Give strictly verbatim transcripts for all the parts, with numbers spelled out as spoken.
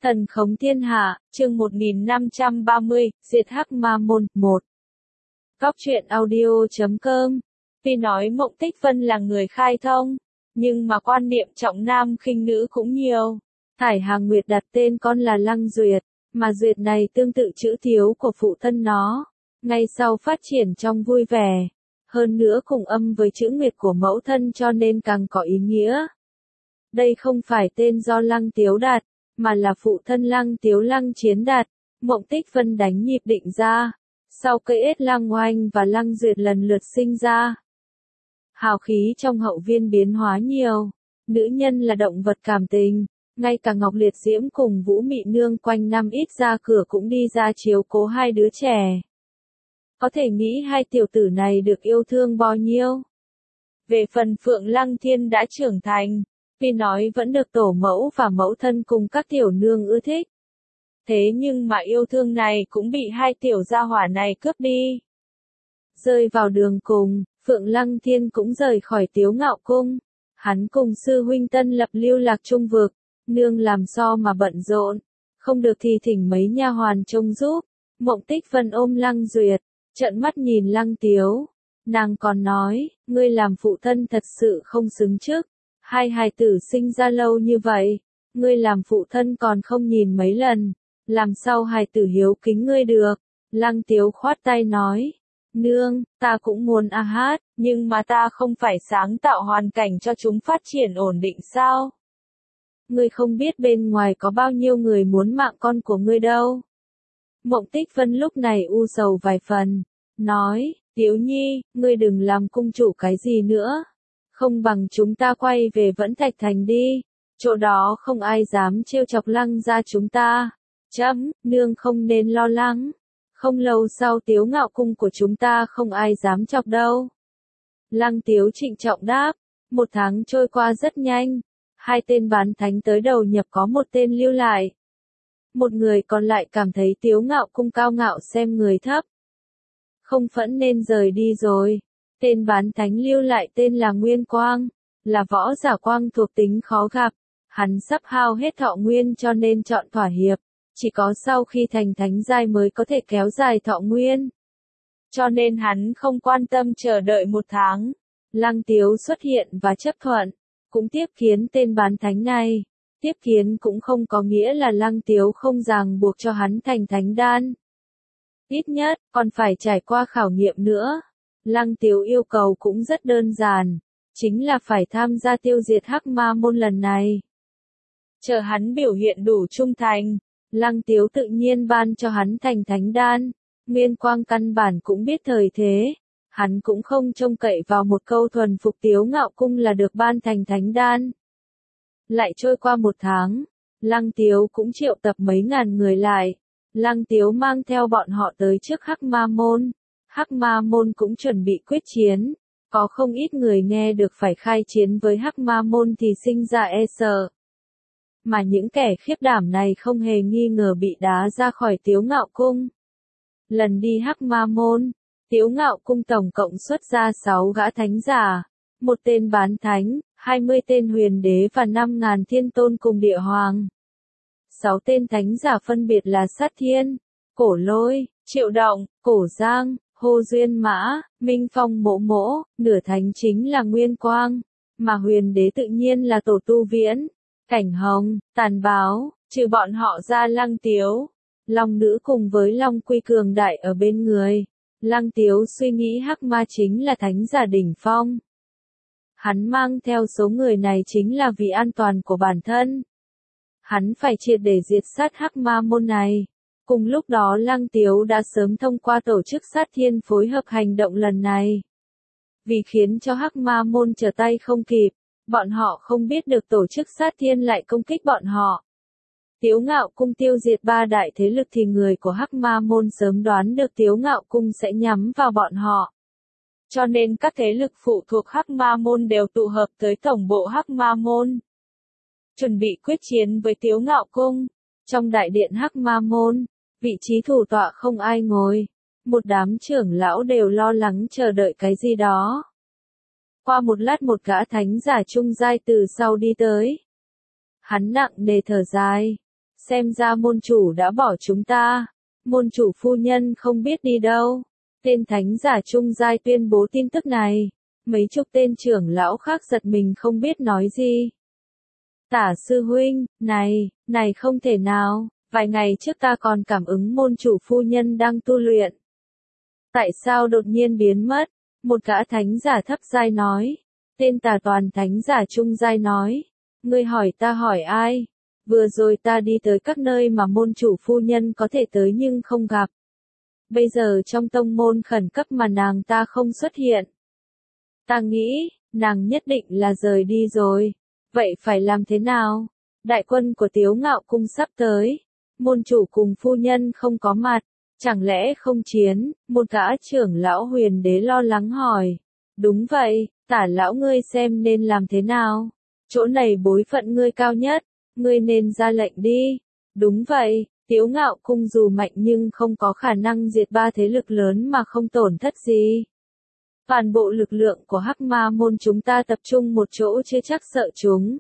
Thần khống thiên hạ, chương một nghìn năm trăm ba mươi, diệt hắc ma môn, một. Góc truyện audio chấm com. Tuy nói Mộng Tích Vân là người khai thông, nhưng mà quan niệm trọng nam khinh nữ cũng nhiều. Thải Hàng Nguyệt đặt tên con là Lăng Duyệt, mà Duyệt này tương tự chữ thiếu của phụ thân nó. Ngay sau phát triển trong vui vẻ, hơn nữa cùng âm với chữ Nguyệt của mẫu thân cho nên càng có ý nghĩa. Đây không phải tên do Lăng Tiếu đặt, mà là phụ thân Lăng Tiếu Lăng Chiến đặt. Mộng Tích Vân đánh nhịp định ra, sau cây ết Lăng Oanh và Lăng Duyệt lần lượt sinh ra. Hào khí trong hậu viên biến hóa nhiều, nữ nhân là động vật cảm tình, ngay cả Ngọc Liệt Diễm cùng Vũ Mị Nương quanh năm ít ra cửa cũng đi ra chiếu cố hai đứa trẻ. Có thể nghĩ hai tiểu tử này được yêu thương bao nhiêu. Về phần Phượng Lăng Thiên đã trưởng thành, tuy nói vẫn được tổ mẫu và mẫu thân cùng các tiểu nương ưa thích. Thế nhưng mà yêu thương này cũng bị hai tiểu gia hỏa này cướp đi. Rơi vào đường cùng, Phượng Lăng Thiên cũng rời khỏi Tiếu Ngạo Cung. Hắn cùng sư huynh Tân Lập lưu lạc trung vực, nương làm so mà bận rộn, không được thì thỉnh mấy nha hoàn trông giúp. Mộng Tích Vân ôm Lăng Duyệt, trợn mắt nhìn Lăng Tiếu. Nàng còn nói, ngươi làm phụ thân thật sự không xứng trước. Hai hài tử sinh ra lâu như vậy, ngươi làm phụ thân còn không nhìn mấy lần, làm sao hài tử hiếu kính ngươi được. Lăng Tiếu khoát tay nói, nương, ta cũng muốn a hát, nhưng mà ta không phải sáng tạo hoàn cảnh cho chúng phát triển ổn định sao? Ngươi không biết bên ngoài có bao nhiêu người muốn mạng con của ngươi đâu. Mộng Tích Vân lúc này u sầu vài phần, nói, Tiếu Nhi, ngươi đừng làm cung chủ cái gì nữa. Không bằng chúng ta quay về Vẫn Thạch Thành đi, chỗ đó không ai dám trêu chọc Lăng gia chúng ta. Chấm, nương không nên lo lắng, không lâu sau Tiếu Ngạo Cung của chúng ta không ai dám chọc đâu. Lăng Tiếu trịnh trọng đáp, một tháng trôi qua rất nhanh, hai tên bán thánh tới đầu nhập có một tên lưu lại. Một người còn lại cảm thấy Tiếu Ngạo Cung cao ngạo xem người thấp. Không phẫn nên rời đi rồi. Tên bán thánh lưu lại tên là Nguyên Quang, là võ giả quang thuộc tính khó gặp. Hắn sắp hao hết thọ nguyên cho nên chọn thỏa hiệp. Chỉ có sau khi thành thánh giai mới có thể kéo dài thọ nguyên. Cho nên hắn không quan tâm chờ đợi một tháng. Lăng Tiếu xuất hiện và chấp thuận, cũng tiếp kiến tên bán thánh này. Tiếp kiến cũng không có nghĩa là Lăng Tiếu không ràng buộc cho hắn thành thánh đan. Ít nhất, còn phải trải qua khảo nghiệm nữa. Lăng Tiếu yêu cầu cũng rất đơn giản, chính là phải tham gia tiêu diệt hắc ma môn lần này. Chờ hắn biểu hiện đủ trung thành, Lăng Tiếu tự nhiên ban cho hắn thành thánh đan. Nguyên Quang căn bản cũng biết thời thế, hắn cũng không trông cậy vào một câu thuần phục Tiếu Ngạo Cung là được ban thành thánh đan. Lại trôi qua một tháng, Lăng Tiếu cũng triệu tập mấy ngàn người lại. Lăng Tiếu mang theo bọn họ tới trước hắc ma môn. Hắc ma môn cũng chuẩn bị quyết chiến, có không ít người nghe được phải khai chiến với hắc ma môn thì sinh ra e sợ. Mà những kẻ khiếp đảm này không hề nghi ngờ bị đá ra khỏi Tiếu Ngạo Cung. Lần đi hắc ma môn, Tiếu Ngạo Cung tổng cộng xuất ra sáu gã thánh giả, một tên bán thánh, hai mươi tên huyền đế và năm ngàn thiên tôn cùng địa hoàng. Sáu tên thánh giả phân biệt là Sát Thiên, Cổ Lôi, Triệu Động, Cổ Giang, Hồ Duyên Mã, Minh Phong Mỗ Mỗ. Nửa thánh chính là Nguyên Quang, mà huyền đế tự nhiên là Tổ Tu Viễn, Cảnh Hồng, Tàn Báo. Trừ bọn họ ra Lăng Tiếu, Long Nữ cùng với Long Quy cường đại ở bên người. Lăng Tiếu suy nghĩ hắc ma chính là thánh giả đỉnh phong. Hắn mang theo số người này chính là vì an toàn của bản thân. Hắn phải triệt để diệt sát hắc ma môn này. Cùng lúc đó Lăng Tiếu đã sớm thông qua tổ chức Sát Thiên phối hợp hành động lần này. Vì khiến cho hắc ma môn trở tay không kịp, bọn họ không biết được tổ chức Sát Thiên lại công kích bọn họ. Tiếu Ngạo Cung tiêu diệt ba đại thế lực thì người của hắc ma môn sớm đoán được Tiếu Ngạo Cung sẽ nhắm vào bọn họ. Cho nên các thế lực phụ thuộc hắc ma môn đều tụ hợp tới tổng bộ hắc ma môn, chuẩn bị quyết chiến với Tiếu Ngạo Cung. Trong đại điện hắc ma môn, vị trí thủ tọa không ai ngồi, một đám trưởng lão đều lo lắng chờ đợi cái gì đó. Qua một lát một gã thánh giả trung giai từ sau đi tới. Hắn nặng nề thở dài, xem ra môn chủ đã bỏ chúng ta. Môn chủ phu nhân không biết đi đâu. Tên thánh giả trung giai tuyên bố tin tức này. Mấy chục tên trưởng lão khác giật mình không biết nói gì. Tả sư huynh, này, này không thể nào, vài ngày trước ta còn cảm ứng môn chủ phu nhân đang tu luyện. Tại sao đột nhiên biến mất? Một gã thánh giả thấp giai nói. Tên tà toàn thánh giả trung giai nói. Ngươi hỏi ta hỏi ai? Vừa rồi ta đi tới các nơi mà môn chủ phu nhân có thể tới nhưng không gặp. Bây giờ trong tông môn khẩn cấp mà nàng ta không xuất hiện. Ta nghĩ, nàng nhất định là rời đi rồi. Vậy phải làm thế nào? Đại quân của Tiếu Ngạo Cung sắp tới. Môn chủ cùng phu nhân không có mặt. Chẳng lẽ không chiến? Một gã trưởng lão huyền đế lo lắng hỏi. Đúng vậy, tả lão ngươi xem nên làm thế nào? Chỗ này bối phận ngươi cao nhất. Ngươi nên ra lệnh đi. Đúng vậy, Tiếu Ngạo Cung dù mạnh nhưng không có khả năng diệt ba thế lực lớn mà không tổn thất gì. Toàn bộ lực lượng của Hắc Ma môn chúng ta tập trung một chỗ chưa chắc sợ chúng.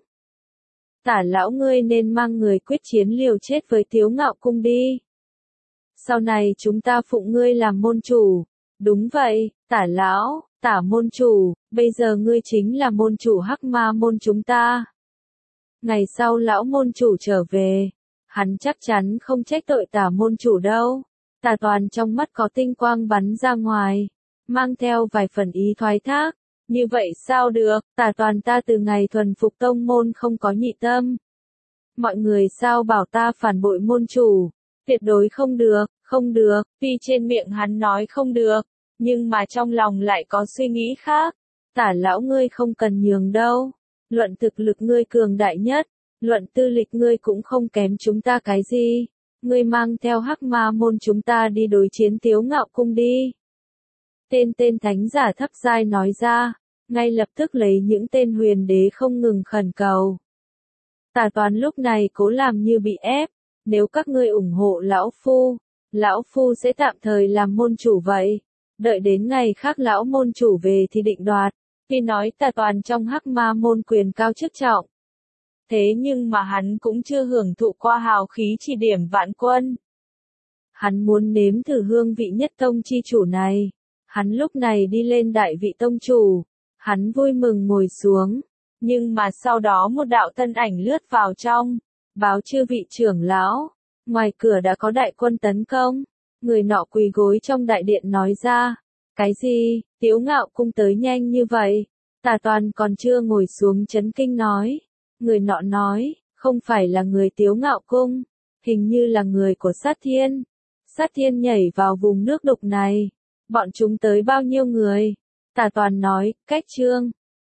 Tả lão ngươi nên mang người quyết chiến liều chết với Tiếu Ngạo Cung đi. Sau này chúng ta phụng ngươi làm môn chủ. Đúng vậy, tả lão, tả môn chủ, bây giờ ngươi chính là môn chủ Hắc Ma môn chúng ta. Ngày sau lão môn chủ trở về, hắn chắc chắn không trách tội tả môn chủ đâu. Tả toàn trong mắt có tinh quang bắn ra ngoài, mang theo vài phần ý thoái thác. Như vậy sao được, tả toàn ta từ ngày thuần phục tông môn không có nhị tâm. Mọi người sao bảo ta phản bội môn chủ, tuyệt đối không được, không được, tuy trên miệng hắn nói không được, nhưng mà trong lòng lại có suy nghĩ khác. Tả lão ngươi không cần nhường đâu, luận thực lực ngươi cường đại nhất, luận tư lịch ngươi cũng không kém chúng ta cái gì. Ngươi mang theo Hắc Ma môn chúng ta đi đối chiến Tiếu Ngạo Cung đi. Tên tên thánh giả thấp giai nói ra, ngay lập tức lấy những tên huyền đế không ngừng khẩn cầu. Tả toàn lúc này cố làm như bị ép, nếu các ngươi ủng hộ lão phu, lão phu sẽ tạm thời làm môn chủ vậy, đợi đến ngày khác lão môn chủ về thì định đoạt. Tuy nói tả toàn trong Hắc Ma môn quyền cao chức trọng, thế nhưng mà hắn cũng chưa hưởng thụ qua hào khí chỉ điểm vạn quân. Hắn muốn nếm thử hương vị nhất tông chi chủ này. Hắn lúc này đi lên đại vị tông chủ, hắn vui mừng ngồi xuống, nhưng mà sau đó một đạo thân ảnh lướt vào trong, báo chư vị trưởng lão, ngoài cửa đã có đại quân tấn công. Người nọ quỳ gối trong đại điện nói ra, cái gì, Tiếu Ngạo Cung tới nhanh như vậy? Tả toàn còn chưa ngồi xuống chấn kinh nói. Người nọ nói, không phải là người Tiếu Ngạo Cung, hình như là người của Sát Thiên. Sát Thiên nhảy vào vùng nước đục này. Bọn chúng tới bao nhiêu người? Tả toàn nói, cách trương.